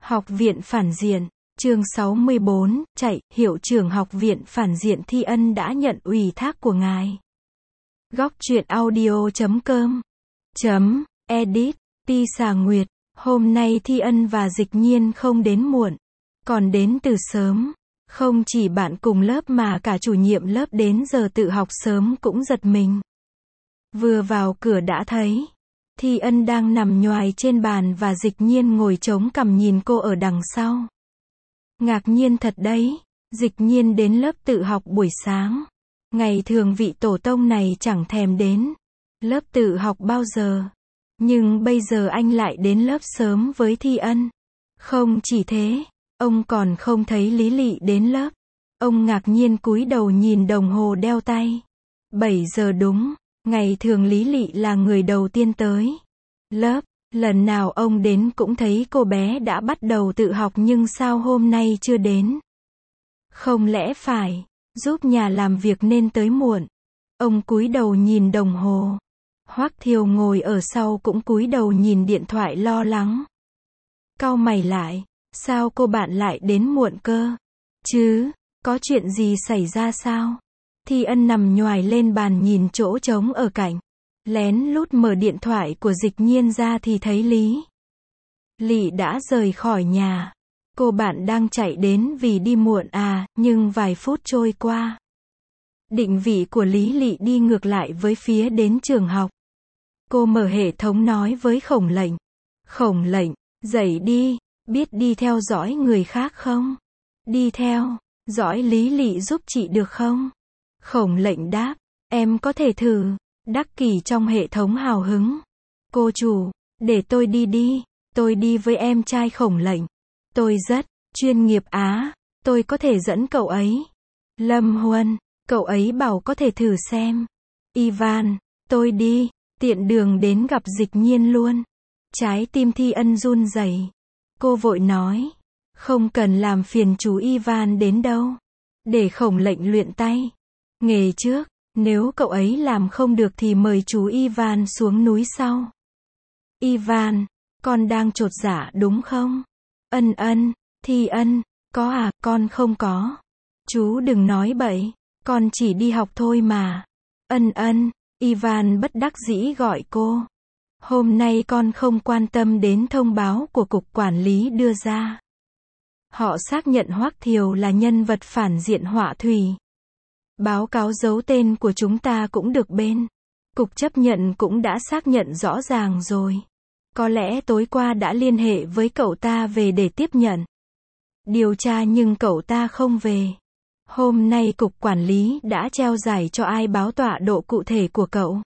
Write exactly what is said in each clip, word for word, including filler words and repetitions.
Học viện phản diện, chương sáu mươi bốn, chạy, hiệu trưởng học viện phản diện Thi Ân đã nhận ủy thác của ngài. Góc truyện audio chấm com chấm edit, Ti Xà Nguyệt, hôm nay Thi Ân và Dịch Nhiên không đến muộn, còn đến từ sớm. Không chỉ bạn cùng lớp mà cả chủ nhiệm lớp đến giờ tự học sớm cũng giật mình. Vừa vào cửa đã thấy Thi Ân đang nằm nhoài trên bàn và Dịch Nhiên ngồi chống cằm nhìn cô ở đằng sau. Ngạc nhiên thật đấy, Dịch Nhiên đến lớp tự học buổi sáng. Ngày thường vị tổ tông này chẳng thèm đến lớp tự học bao giờ. Nhưng bây giờ anh lại đến lớp sớm với Thi Ân. Không chỉ thế, ông còn không thấy Lý Lị đến lớp. Ông ngạc nhiên cúi đầu nhìn đồng hồ đeo tay. bảy giờ đúng, ngày thường Lý Lị là người đầu tiên tới lớp. Lần nào ông đến cũng thấy cô bé đã bắt đầu tự học nhưng sao hôm nay chưa đến? Không lẽ phải giúp nhà làm việc nên tới muộn? Ông cúi đầu nhìn đồng hồ. Hoắc Thiều ngồi ở sau cũng cúi đầu nhìn điện thoại lo lắng. Cau mày lại, sao cô bạn lại đến muộn cơ? Chứ, có chuyện gì xảy ra sao? Thi Ân nằm nhoài lên bàn nhìn chỗ trống ở cạnh. Lén lút mở điện thoại của Dịch Nhiên ra thì thấy Lý Lị đã rời khỏi nhà. Cô bạn đang chạy đến vì đi muộn à, nhưng vài phút trôi qua. Định vị của Lý Lị đi ngược lại với phía đến trường học. Cô mở hệ thống nói với Khổng Lệnh. Khổng Lệnh, dậy đi, biết đi theo dõi người khác không? Đi theo dõi Lý Lị giúp chị được không? Khổng Lệnh đáp, em có thể thử. Đắc Kỷ trong hệ thống hào hứng. Cô chủ, để tôi đi đi, tôi đi với em trai Khổng Lệnh. Tôi rất chuyên nghiệp á, tôi có thể dẫn cậu ấy. Lâm Huân, cậu ấy bảo có thể thử xem. Ivan, tôi đi, tiện đường đến gặp Dịch Nhiên luôn. Trái tim Thi Ân run rẩy. Cô vội nói, không cần làm phiền chú Ivan đến đâu. Để Khổng Lệnh luyện tay. Nghề trước. Nếu cậu ấy làm không được thì mời chú Ivan xuống núi sau. Ivan, con đang chột dạ đúng không? Ân ân, Thi Ân, có à, con không có. Chú đừng nói bậy, con chỉ đi học thôi mà. Ân ân, Ivan bất đắc dĩ gọi cô. Hôm nay con không quan tâm đến thông báo của cục quản lý đưa ra. Họ xác nhận Hoắc Thiều là nhân vật phản diện họa thủy. Báo cáo giấu tên của chúng ta cũng được bên cục chấp nhận cũng đã xác nhận rõ ràng rồi. Có lẽ tối qua đã liên hệ với cậu ta về để tiếp nhận điều tra nhưng cậu ta không về. Hôm nay cục quản lý đã treo giải cho ai báo tọa độ cụ thể của cậu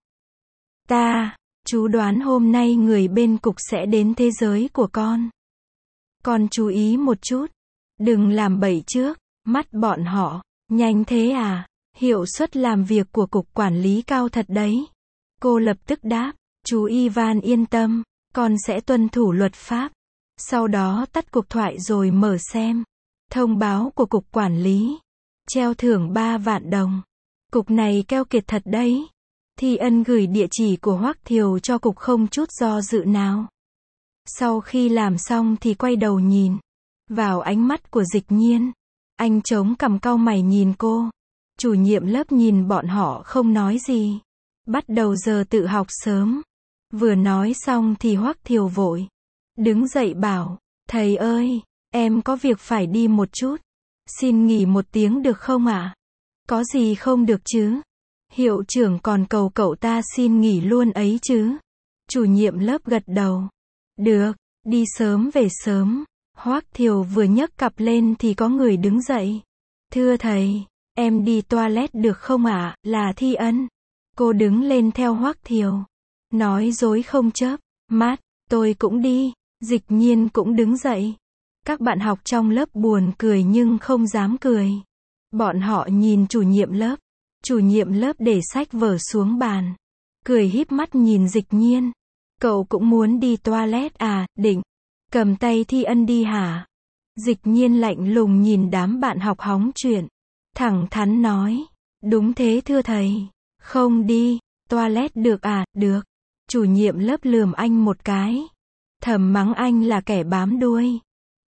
ta. Chú đoán hôm nay người bên cục sẽ đến thế giới của con. Con chú ý một chút, đừng làm bậy trước mắt bọn họ. Nhanh thế à? Hiệu suất làm việc của cục quản lý cao thật đấy. Cô lập tức đáp, chú Ivan yên tâm, con sẽ tuân thủ luật pháp. Sau đó tắt cuộc thoại rồi mở xem. Thông báo của cục quản lý. Treo thưởng ba vạn đồng. Cục này keo kiệt thật đấy. Thi Ân gửi địa chỉ của Hoắc Thiều cho cục không chút do dự nào. Sau khi làm xong thì quay đầu nhìn vào ánh mắt của Dịch Nhiên. Anh chống cằm cau mày nhìn cô. Chủ nhiệm lớp nhìn bọn họ không nói gì. Bắt đầu giờ tự học sớm. Vừa nói xong thì Hoắc Thiều vội đứng dậy bảo, thầy ơi, em có việc phải đi một chút. Xin nghỉ một tiếng được không ạ? À? Có gì không được chứ? Hiệu trưởng còn cầu cậu ta xin nghỉ luôn ấy chứ. Chủ nhiệm lớp gật đầu. Được, đi sớm về sớm. Hoắc Thiều vừa nhấc cặp lên thì có người đứng dậy. Thưa thầy, em đi toilet được không ạ? À? Là Thi Ân. Cô đứng lên theo Hoắc Thiều. Nói dối không chớp mắt, tôi cũng đi. Dịch Nhiên cũng đứng dậy. Các bạn học trong lớp buồn cười nhưng không dám cười. Bọn họ nhìn chủ nhiệm lớp. Chủ nhiệm lớp để sách vở xuống bàn. Cười híp mắt nhìn Dịch Nhiên. Cậu cũng muốn đi toilet à, định cầm tay Thi Ân đi hả? Dịch Nhiên lạnh lùng nhìn đám bạn học hóng chuyện. Thẳng thắn nói, đúng thế thưa thầy. Không đi, toilet được à, được. Chủ nhiệm lớp lườm anh một cái. Thầm mắng anh là kẻ bám đuôi.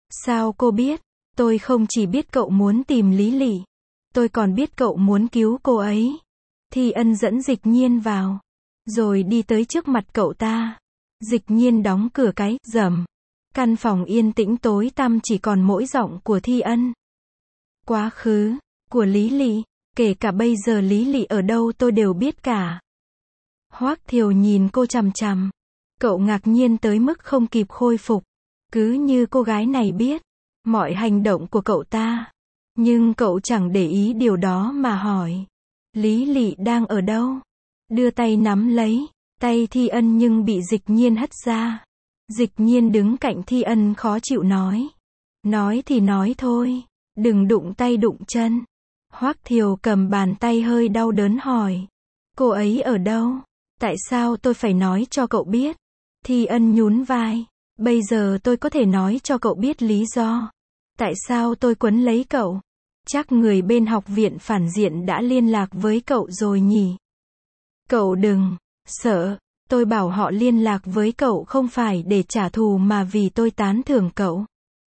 Sao cô biết? Tôi không chỉ biết cậu muốn tìm Lý Lị. Tôi còn biết cậu muốn cứu cô ấy. Thi Ân dẫn Dịch Nhiên vào. Rồi đi tới trước mặt cậu ta. Dịch Nhiên đóng cửa cái, rầm. Căn phòng yên tĩnh tối tăm chỉ còn mỗi giọng của Thi Ân. Quá khứ của Lý Lị, kể cả bây giờ Lý Lị ở đâu tôi đều biết cả. Hoắc Thiều nhìn cô chằm chằm. Cậu ngạc nhiên tới mức không kịp khôi phục. Cứ như cô gái này biết mọi hành động của cậu ta. Nhưng cậu chẳng để ý điều đó mà hỏi. Lý Lị đang ở đâu? Đưa tay nắm lấy tay Thi Ân nhưng bị Dịch Nhiên hất ra. Dịch Nhiên đứng cạnh Thi Ân khó chịu nói. Nói thì nói thôi. Đừng đụng tay đụng chân. Hoắc Thiều cầm bàn tay hơi đau đớn hỏi. Cô ấy ở đâu? Tại sao tôi phải nói cho cậu biết? Thi Ân nhún vai. Bây giờ tôi có thể nói cho cậu biết lý do. Tại sao tôi quấn lấy cậu? Chắc người bên học viện phản diện đã liên lạc với cậu rồi nhỉ? Cậu đừng sợ. Tôi bảo họ liên lạc với cậu không phải để trả thù mà vì tôi tán thưởng cậu.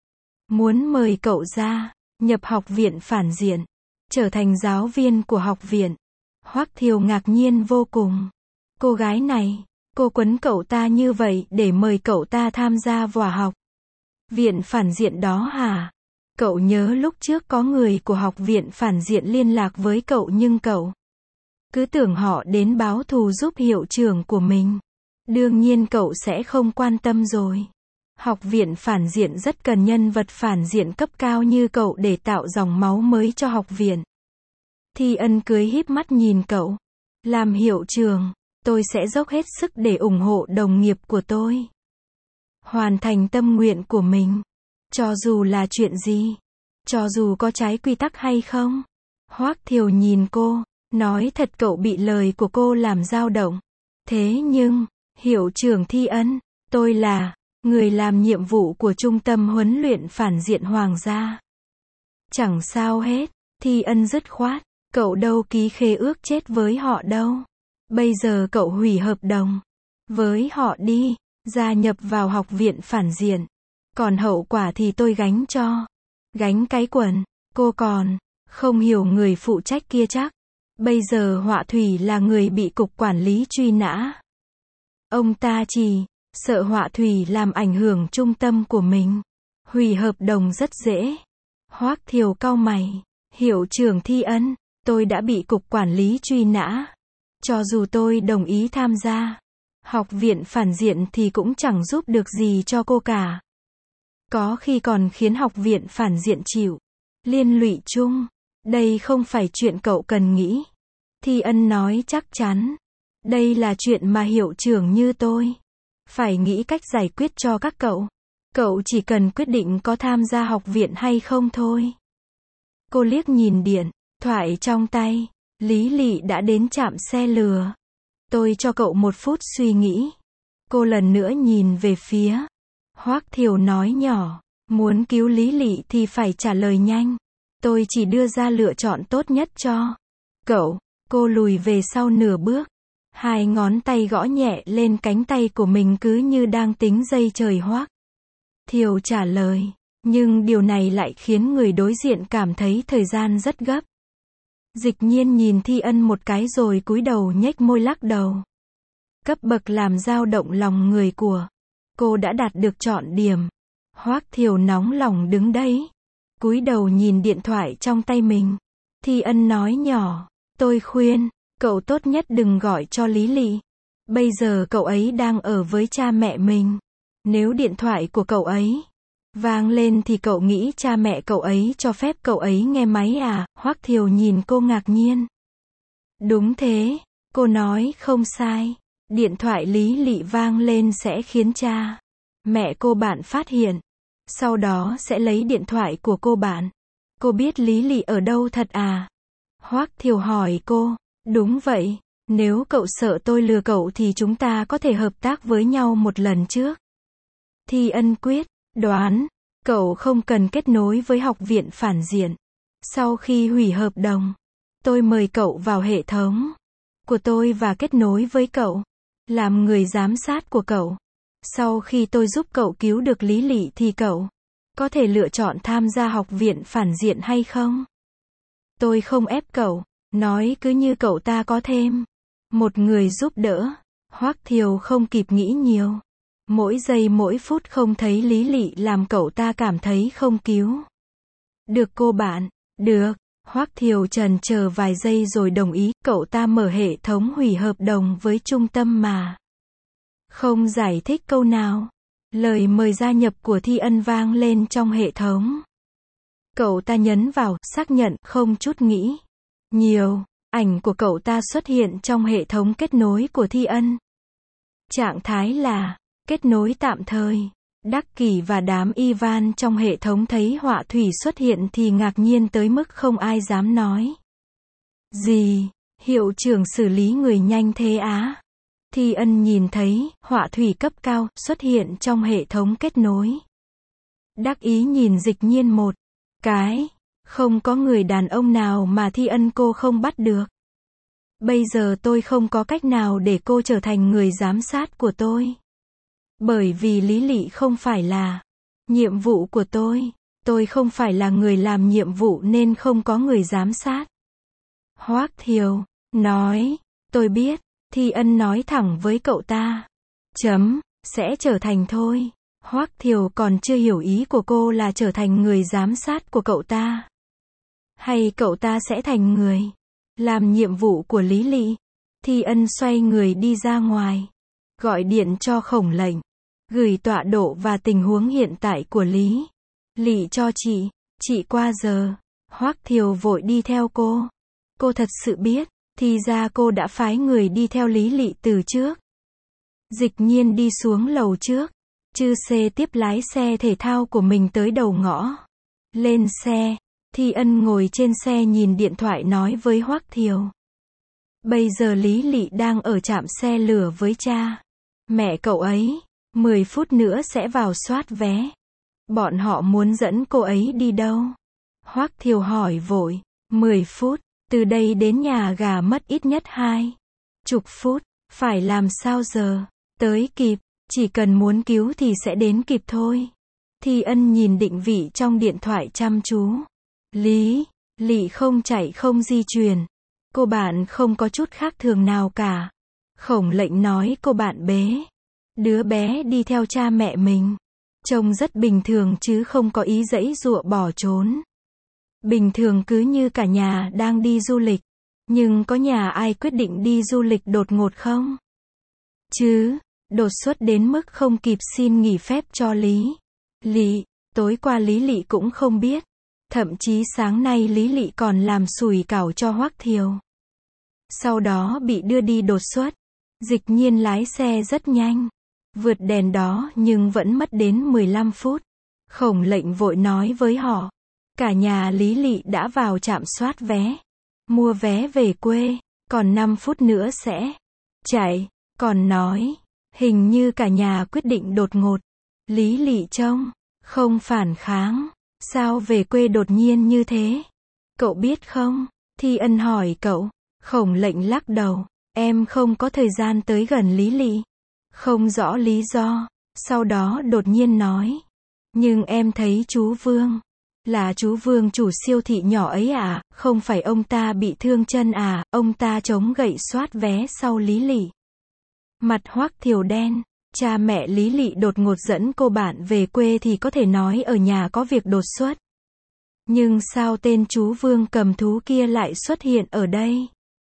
Muốn mời cậu ra, nhập học viện phản diện, trở thành giáo viên của học viện. Hoắc Thiều ngạc nhiên vô cùng. Cô gái này, cô quấn cậu ta như vậy để mời cậu ta tham gia vào học viện phản diện đó hả? Cậu nhớ lúc trước có người của học viện phản diện liên lạc với cậu nhưng cậu cứ tưởng họ đến báo thù giúp hiệu trưởng của mình. Đương nhiên cậu sẽ không quan tâm rồi. Học viện phản diện rất cần nhân vật phản diện cấp cao như cậu để tạo dòng máu mới cho học viện. Thi Ân cười híp mắt nhìn cậu. Làm hiệu trưởng, tôi sẽ dốc hết sức để ủng hộ đồng nghiệp của tôi. Hoàn thành tâm nguyện của mình. Cho dù là chuyện gì. Cho dù có trái quy tắc hay không. Hoắc Thiều nhìn cô. Nói thật cậu bị lời của cô làm dao động. Thế nhưng, hiệu trưởng Thi Ân, tôi là người làm nhiệm vụ của trung tâm huấn luyện phản diện hoàng gia. Chẳng sao hết. Thi Ân dứt khoát. Cậu đâu ký khế ước chết với họ đâu. Bây giờ cậu hủy hợp đồng với họ đi, gia nhập vào học viện phản diện. Còn hậu quả thì tôi gánh cho. Gánh cái quần. Cô còn không hiểu người phụ trách kia chắc. Bây giờ Họa Thủy là người bị cục quản lý truy nã. Ông ta chỉ sợ Họa Thủy làm ảnh hưởng trung tâm của mình. Hủy hợp đồng rất dễ. Hoắc Thiều cau mày. Hiệu trưởng Thi Ân, tôi đã bị cục quản lý truy nã. Cho dù tôi đồng ý tham gia học viện phản diện thì cũng chẳng giúp được gì cho cô cả. Có khi còn khiến học viện phản diện chịu liên lụy chung. Đây không phải chuyện cậu cần nghĩ. Thi Ân nói chắc chắn. Đây là chuyện mà hiệu trưởng như tôi phải nghĩ cách giải quyết cho các cậu. Cậu chỉ cần quyết định có tham gia học viện hay không thôi. Cô liếc nhìn điện thoại trong tay. Lý Lị đã đến trạm xe lừa. Tôi cho cậu một phút suy nghĩ. Cô lần nữa nhìn về phía Hoắc Thiều nói nhỏ. Muốn cứu Lý Lị thì phải trả lời nhanh. Tôi chỉ đưa ra lựa chọn tốt nhất cho cậu. Cô lùi về sau nửa bước. Hai ngón tay gõ nhẹ lên cánh tay của mình cứ như đang tính giây trời. Hoắc Thiều trả lời. Nhưng điều này lại khiến người đối diện cảm thấy thời gian rất gấp. Dịch Nhiên nhìn Thi Ân một cái rồi cúi đầu nhếch môi lắc đầu. Cấp bậc làm dao động lòng người của cô đã đạt được trọn điểm. Hoắc Thiều nóng lòng đứng đấy. Cúi đầu nhìn điện thoại trong tay mình. Thi Ân nói nhỏ. Tôi khuyên, cậu tốt nhất đừng gọi cho Lý Lị. Bây giờ cậu ấy đang ở với cha mẹ mình. Nếu điện thoại của cậu ấy vang lên thì cậu nghĩ cha mẹ cậu ấy cho phép cậu ấy nghe máy à? Hoắc Thiều nhìn cô ngạc nhiên. Đúng thế, cô nói không sai. Điện thoại Lý Lị vang lên sẽ khiến cha mẹ cô bạn phát hiện. Sau đó sẽ lấy điện thoại của cô bạn. Cô biết Lý Lị ở đâu thật à? Hoắc Thiều hỏi cô. Đúng vậy, nếu cậu sợ tôi lừa cậu thì chúng ta có thể hợp tác với nhau một lần trước. Thi Ân quyết đoán, cậu không cần kết nối với học viện phản diện. Sau khi hủy hợp đồng, tôi mời cậu vào hệ thống của tôi và kết nối với cậu, làm người giám sát của cậu. Sau khi tôi giúp cậu cứu được Lý Lị thì cậu Có thể lựa chọn tham gia học viện phản diện hay không? Tôi không ép cậu, nói cứ như cậu ta có thêm một người giúp đỡ. Hoắc Thiều không kịp nghĩ nhiều. Mỗi giây mỗi phút không thấy Lý Lị làm cậu ta cảm thấy không cứu được cô bạn. Được. Hoắc Thiều chần chờ vài giây rồi đồng ý. Cậu ta mở hệ thống hủy hợp đồng với trung tâm mà không giải thích câu nào. Lời mời gia nhập của Thi Ân vang lên trong hệ thống. Cậu ta nhấn vào, xác nhận, không chút nghĩ nhiều. Ảnh của cậu ta xuất hiện trong hệ thống kết nối của Thi Ân. Trạng thái là kết nối tạm thời. Đắc Kỷ và đám Ivan trong hệ thống thấy họa thủy xuất hiện thì ngạc nhiên tới mức không ai dám nói gì. Hiệu trưởng xử lý người nhanh thế á? Thi Ân nhìn thấy họa thủy cấp cao xuất hiện trong hệ thống kết nối. Đắc ý nhìn Dịch Nhiên một cái. Không có người đàn ông nào mà Thi Ân cô không bắt được. Bây giờ tôi không có cách nào để cô trở thành người giám sát của tôi. Bởi vì Lý Lị không phải là nhiệm vụ của tôi. Tôi không phải là người làm nhiệm vụ nên không có người giám sát. Hoắc Thiều nói, tôi biết. Thi Ân nói thẳng với cậu ta. Chấm, sẽ trở thành thôi. Hoắc Thiều còn chưa hiểu ý của cô là trở thành người giám sát của cậu ta. Hay cậu ta sẽ thành người làm nhiệm vụ của Lý Lị. Thi Ân xoay người đi ra ngoài. Gọi điện cho Khổng Lệnh. Gửi tọa độ và tình huống hiện tại của Lý Lị cho chị. Chị qua giờ. Hoắc Thiều vội đi theo cô. Cô thật sự biết. Thì ra cô đã phái người đi theo Lý Lị từ trước. Dịch Nhiên đi xuống lầu trước. Chư Xê tiếp lái xe thể thao của mình tới đầu ngõ. Lên xe. Thi Ân ngồi trên xe nhìn điện thoại nói với Hoắc Thiều. Bây giờ Lý Lị đang ở trạm xe lửa với cha mẹ cậu ấy. mười phút nữa sẽ vào soát vé. Bọn họ muốn dẫn cô ấy đi đâu? Hoắc Thiều hỏi vội. mười phút. Từ đây đến nhà gà mất ít nhất hai chục phút. Phải làm sao giờ? Tới kịp. Chỉ cần muốn cứu thì sẽ đến kịp thôi. Thi Ân nhìn định vị trong điện thoại chăm chú. Lý Lị không chạy không di chuyển. Cô bạn không có chút khác thường nào cả. Khổng Lệnh nói cô bạn bế đứa bé đi theo cha mẹ mình. Trông rất bình thường chứ không có ý giãy giụa bỏ trốn. Bình thường cứ như cả nhà đang đi du lịch. Nhưng có nhà ai quyết định đi du lịch đột ngột không? Chứ, đột xuất đến mức không kịp xin nghỉ phép cho Lý Lị. Tối qua Lý Lị cũng không biết. Thậm chí sáng nay Lý Lị còn làm sủi cảo cho Hoắc Thiều. Sau đó bị đưa đi đột xuất. Dịch Nhiên lái xe rất nhanh. Vượt đèn đó nhưng vẫn mất đến mười lăm phút. Khổng Lệnh vội nói với họ. Cả nhà Lý Lị đã vào trạm soát vé. Mua vé về quê. Còn năm phút nữa sẽ chạy. Còn nói. Hình như cả nhà quyết định đột ngột. Lý Lị trông không phản kháng. Sao về quê đột nhiên như thế? Cậu biết không? Thi Ân hỏi cậu. Khổng Lệnh lắc đầu. Em không có thời gian tới gần Lý Lị. Không rõ lý do. Sau đó đột nhiên nói. Nhưng em thấy chú Vương. Là chú Vương chủ siêu thị nhỏ ấy à? Không phải ông ta bị thương chân à? Ông ta chống gậy soát vé sau Lý Lị. Mặt Hoắc Thiều đen. Cha mẹ Lý Lị đột ngột dẫn cô bạn về quê thì có thể nói ở nhà có việc đột xuất. Nhưng sao tên chú Vương cầm thú kia lại xuất hiện ở đây?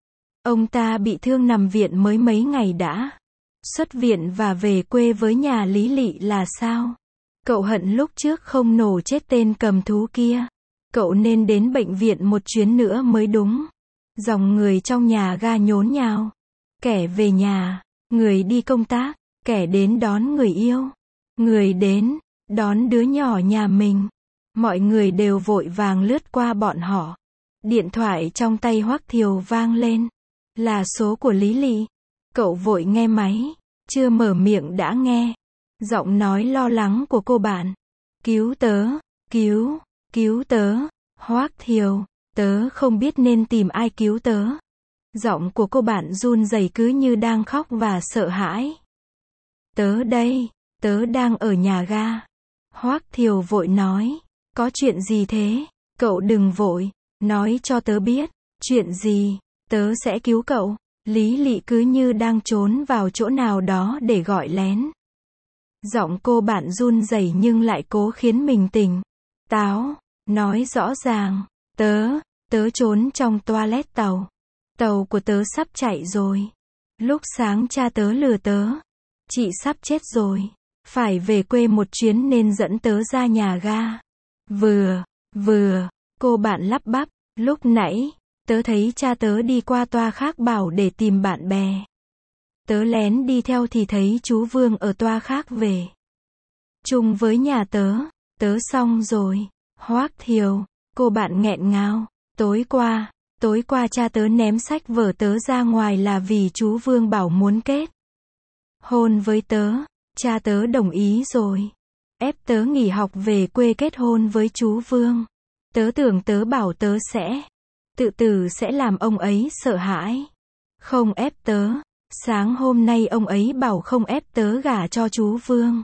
Ông ta bị thương nằm viện mới mấy ngày đã xuất viện và về quê với nhà Lý Lị là sao? Cậu hận lúc trước không nổ chết tên cầm thú kia. Cậu nên đến bệnh viện một chuyến nữa mới đúng. Dòng người trong nhà ga nhốn nháo. Kẻ về nhà, người đi công tác, kẻ đến đón người yêu, người đến đón đứa nhỏ nhà mình. Mọi người đều vội vàng lướt qua bọn họ. Điện thoại trong tay Hoắc Thiều vang lên. Là số của Lý Lị. Cậu vội nghe máy. Chưa mở miệng đã nghe giọng nói lo lắng của cô bạn. Cứu tớ, cứu, cứu tớ. Hoắc Thiều, tớ không biết nên tìm ai cứu tớ. Giọng của cô bạn run rẩy cứ như đang khóc và sợ hãi. Tớ đây, tớ đang ở nhà ga. Hoắc Thiều vội nói, có chuyện gì thế? Cậu đừng vội, nói cho tớ biết, chuyện gì, tớ sẽ cứu cậu. Lý Lị cứ như đang trốn vào chỗ nào đó để gọi lén. Giọng cô bạn run rẩy nhưng lại cố khiến mình tỉnh táo, nói rõ ràng, tớ, tớ trốn trong toilet tàu. Tàu của tớ sắp chạy rồi. Lúc sáng cha tớ lừa tớ. Chị sắp chết rồi. Phải về quê một chuyến nên dẫn tớ ra nhà ga. Vừa, vừa, cô bạn lắp bắp, lúc nãy, tớ thấy cha tớ đi qua toa khác bảo để tìm bạn bè. Tớ lén đi theo thì thấy chú Vương ở toa khác về. Chung với nhà tớ, tớ xong rồi. Hoắc Thiều, cô bạn nghẹn ngào, tối qua, tối qua cha tớ ném sách vở tớ ra ngoài là vì chú Vương bảo muốn kết hôn với tớ, cha tớ đồng ý rồi. Ép tớ nghỉ học về quê kết hôn với chú Vương. Tớ tưởng tớ bảo tớ sẽ, tự tử sẽ làm ông ấy sợ hãi. Không ép tớ. Sáng hôm nay ông ấy bảo không ép tớ gả cho chú Vương.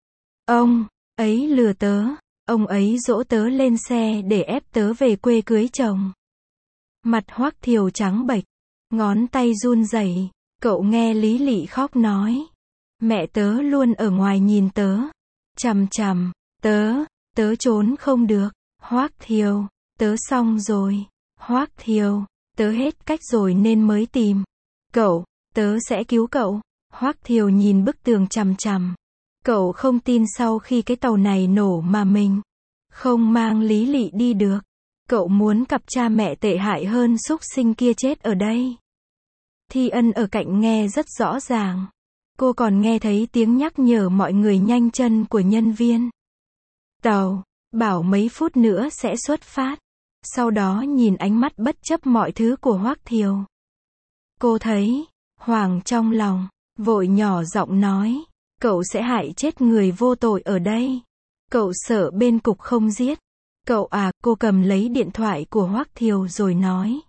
Ông ấy lừa tớ, ông ấy dỗ tớ lên xe để ép tớ về quê cưới chồng. Mặt Hoắc Thiều trắng bệch, ngón tay run rẩy. Cậu nghe Lý Lị khóc nói, mẹ tớ luôn ở ngoài nhìn tớ, chằm chằm, tớ, tớ trốn không được. Hoắc Thiều, tớ xong rồi. Hoắc Thiều, tớ hết cách rồi nên mới tìm cậu. Tớ sẽ cứu cậu. Hoắc Thiều nhìn bức tường chằm chằm. Cậu không tin sau khi cái tàu này nổ mà mình không mang Lý Lị đi được. Cậu muốn cặp cha mẹ tệ hại hơn súc sinh kia chết ở đây. Thi Ân ở cạnh nghe rất rõ ràng. Cô còn nghe thấy tiếng nhắc nhở mọi người nhanh chân của nhân viên tàu, bảo mấy phút nữa sẽ xuất phát. Sau đó nhìn ánh mắt bất chấp mọi thứ của Hoắc Thiều. Cô thấy hoảng trong lòng, vội nhỏ giọng nói, cậu sẽ hại chết người vô tội ở đây. Cậu sợ bên cục không giết. Cậu à, cô cầm lấy điện thoại của Hoắc Thiều rồi nói.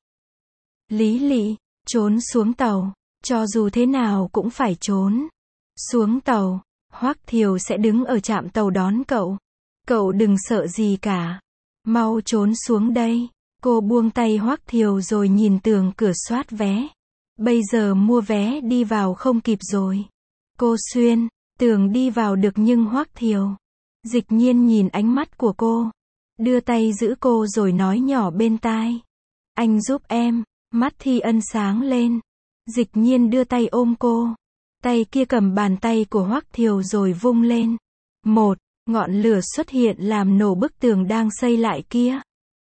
Lý Lị, trốn xuống tàu, cho dù thế nào cũng phải trốn. Xuống tàu, Hoắc Thiều sẽ đứng ở trạm tàu đón cậu. Cậu đừng sợ gì cả. Mau trốn xuống đây. Cô buông tay Hoắc Thiều rồi nhìn tường cửa soát vé. Bây giờ mua vé đi vào không kịp rồi. Cô xuyên tường đi vào được nhưng Hoắc Thiều Dịch Nhiên nhìn ánh mắt của cô, đưa tay giữ cô rồi nói nhỏ bên tai. Anh giúp em. Mắt Thi Ân sáng lên. Dịch Nhiên đưa tay ôm cô. Tay kia cầm bàn tay của Hoắc Thiều rồi vung lên. Một, ngọn lửa xuất hiện làm nổ bức tường đang xây lại kia.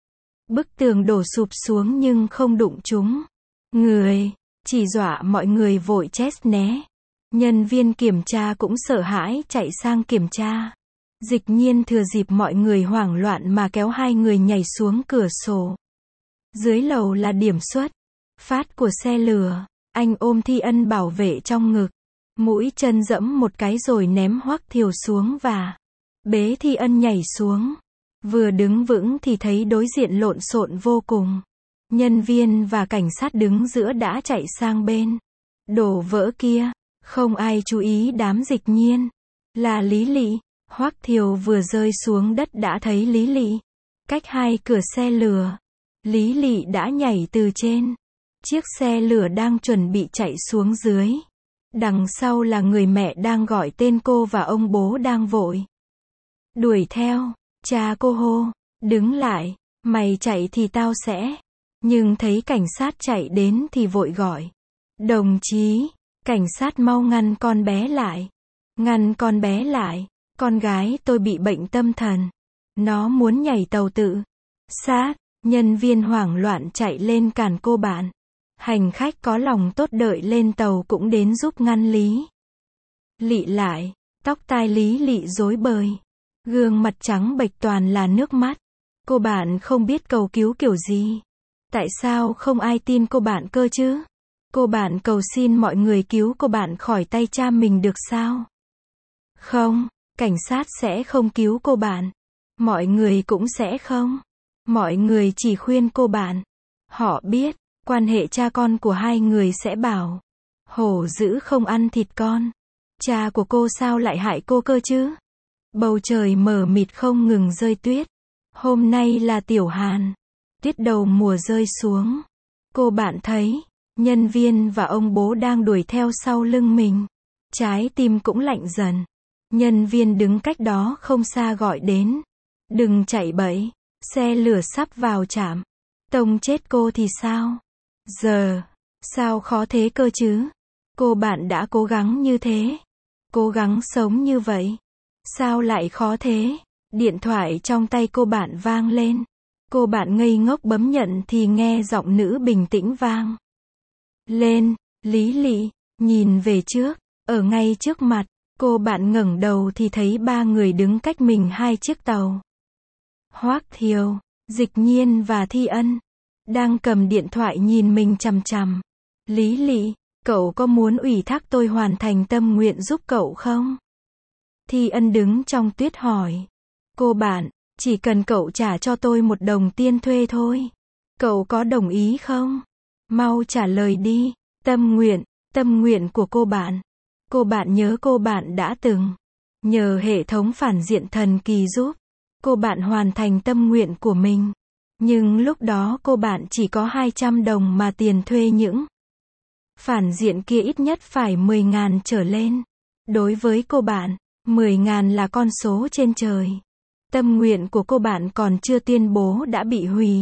Bức tường đổ sụp xuống nhưng không đụng trúng người, chỉ dọa mọi người vội chết né. Nhân viên kiểm tra cũng sợ hãi chạy sang kiểm tra. Dịch Nhiên thừa dịp mọi người hoảng loạn mà kéo hai người nhảy xuống cửa sổ. Dưới lầu là điểm xuất phát của xe lửa. Anh ôm Thi Ân bảo vệ trong ngực, mũi chân dẫm một cái rồi ném Hoắc Thiều xuống và bế Thi Ân nhảy xuống. Vừa đứng vững thì thấy đối diện lộn xộn vô cùng. Nhân viên và cảnh sát đứng giữa đã chạy sang bên đổ vỡ kia. Không ai chú ý đám Dịch Nhiên. Là Lý Lị. Hoắc Thiều vừa rơi xuống đất đã thấy Lý Lị. Cách hai cửa xe lửa. Lý Lị đã nhảy từ trên chiếc xe lửa đang chuẩn bị chạy xuống dưới. Đằng sau là người mẹ đang gọi tên cô và ông bố đang vội đuổi theo. Cha cô hô, đứng lại, mày chạy thì tao sẽ. Nhưng thấy cảnh sát chạy đến thì vội gọi. Đồng chí, cảnh sát mau ngăn con bé lại. Ngăn con bé lại, con gái tôi bị bệnh tâm thần. Nó muốn nhảy tàu tự sát. Nhân viên hoảng loạn chạy lên cản cô bạn. Hành khách có lòng tốt đợi lên tàu cũng đến giúp ngăn Lý Lị lại. Tóc tai Lý Lị rối bời. Gương mặt trắng bệch toàn là nước mắt. Cô bạn không biết cầu cứu kiểu gì. Tại sao không ai tin cô bạn cơ chứ? Cô bạn cầu xin mọi người cứu cô bạn khỏi tay cha mình được sao? Không, cảnh sát sẽ không cứu cô bạn. Mọi người cũng sẽ không. Mọi người chỉ khuyên cô bạn. Họ biết, quan hệ cha con của hai người sẽ bảo. Hổ dữ không ăn thịt con. Cha của cô sao lại hại cô cơ chứ? Bầu trời mờ mịt không ngừng rơi tuyết. Hôm nay là tiểu hàn. Tuyết đầu mùa rơi xuống. Cô bạn thấy, nhân viên và ông bố đang đuổi theo sau lưng mình. Trái tim cũng lạnh dần. Nhân viên đứng cách đó không xa gọi đến. Đừng chạy bậy, xe lửa sắp vào trạm. Tông chết cô thì sao? Giờ, sao khó thế cơ chứ? Cô bạn đã cố gắng như thế. Cố gắng sống như vậy. Sao lại khó thế? Điện thoại trong tay cô bạn vang lên. Cô bạn ngây ngốc bấm nhận thì nghe giọng nữ bình tĩnh vang lên. Lý Lị, nhìn về trước, ở ngay trước mặt. Cô bạn ngẩng đầu thì thấy ba người đứng cách mình hai chiếc tàu. Hoắc Thiều, Dịch Nhiên và Thi Ân đang cầm điện thoại nhìn mình chằm chằm. Lý Lị, cậu có muốn ủy thác tôi hoàn thành tâm nguyện giúp cậu không? Thi Ân đứng trong tuyết hỏi. Cô bạn, chỉ cần cậu trả cho tôi một đồng tiền thuê thôi. Cậu có đồng ý không? Mau trả lời đi. Tâm nguyện, tâm nguyện của cô bạn. Cô bạn nhớ cô bạn đã từng nhờ hệ thống phản diện thần kỳ giúp cô bạn hoàn thành tâm nguyện của mình. Nhưng lúc đó cô bạn chỉ có hai trăm đồng mà tiền thuê những phản diện kia ít nhất phải mười ngàn trở lên. Đối với cô bạn, mười ngàn là con số trên trời. Tâm nguyện của cô bạn còn chưa tuyên bố đã bị hủy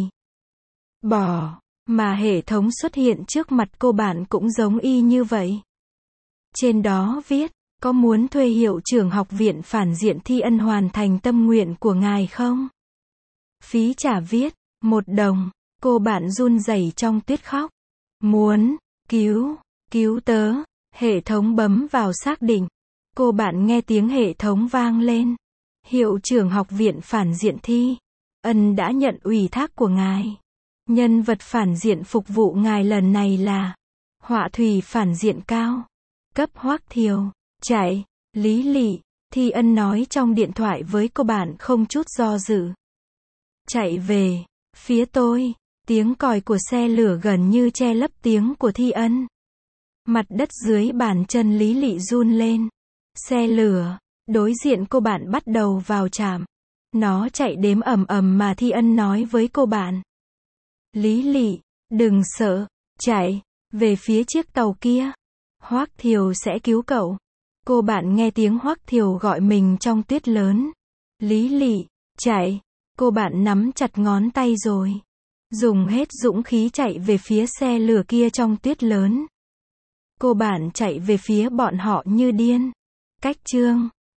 bỏ, mà hệ thống xuất hiện trước mặt cô bạn cũng giống y như vậy. Trên đó viết, có muốn thuê hiệu trưởng học viện phản diện Thi Ân hoàn thành tâm nguyện của ngài không? Phí trả viết, một đồng. Cô bạn run rẩy trong tuyết khóc. Muốn, cứu, cứu tớ. Hệ thống bấm vào xác định. Cô bạn nghe tiếng hệ thống vang lên. Hiệu trưởng học viện phản diện Thi Ân đã nhận ủy thác của ngài. Nhân vật phản diện phục vụ ngài lần này là họa thủy phản diện cao cấp Hoắc Thiều. Chạy, Lý Lị, Thi Ân nói trong điện thoại với cô bạn không chút do dự. Chạy về, phía tôi, tiếng còi của xe lửa gần như che lấp tiếng của Thi Ân. Mặt đất dưới bàn chân Lý Lị run lên. Xe lửa, đối diện cô bạn bắt đầu vào trạm. Nó chạy đếm ầm ầm mà Thi Ân nói với cô bạn. Lý Lị, đừng sợ, chạy, về phía chiếc tàu kia. Hoắc Thiều sẽ cứu cậu. Cô bạn nghe tiếng Hoắc Thiều gọi mình trong tuyết lớn. Lý Lị, chạy. Cô bạn nắm chặt ngón tay rồi. Dùng hết dũng khí chạy về phía xe lửa kia trong tuyết lớn. Cô bạn chạy về phía bọn họ như điên. Cách chương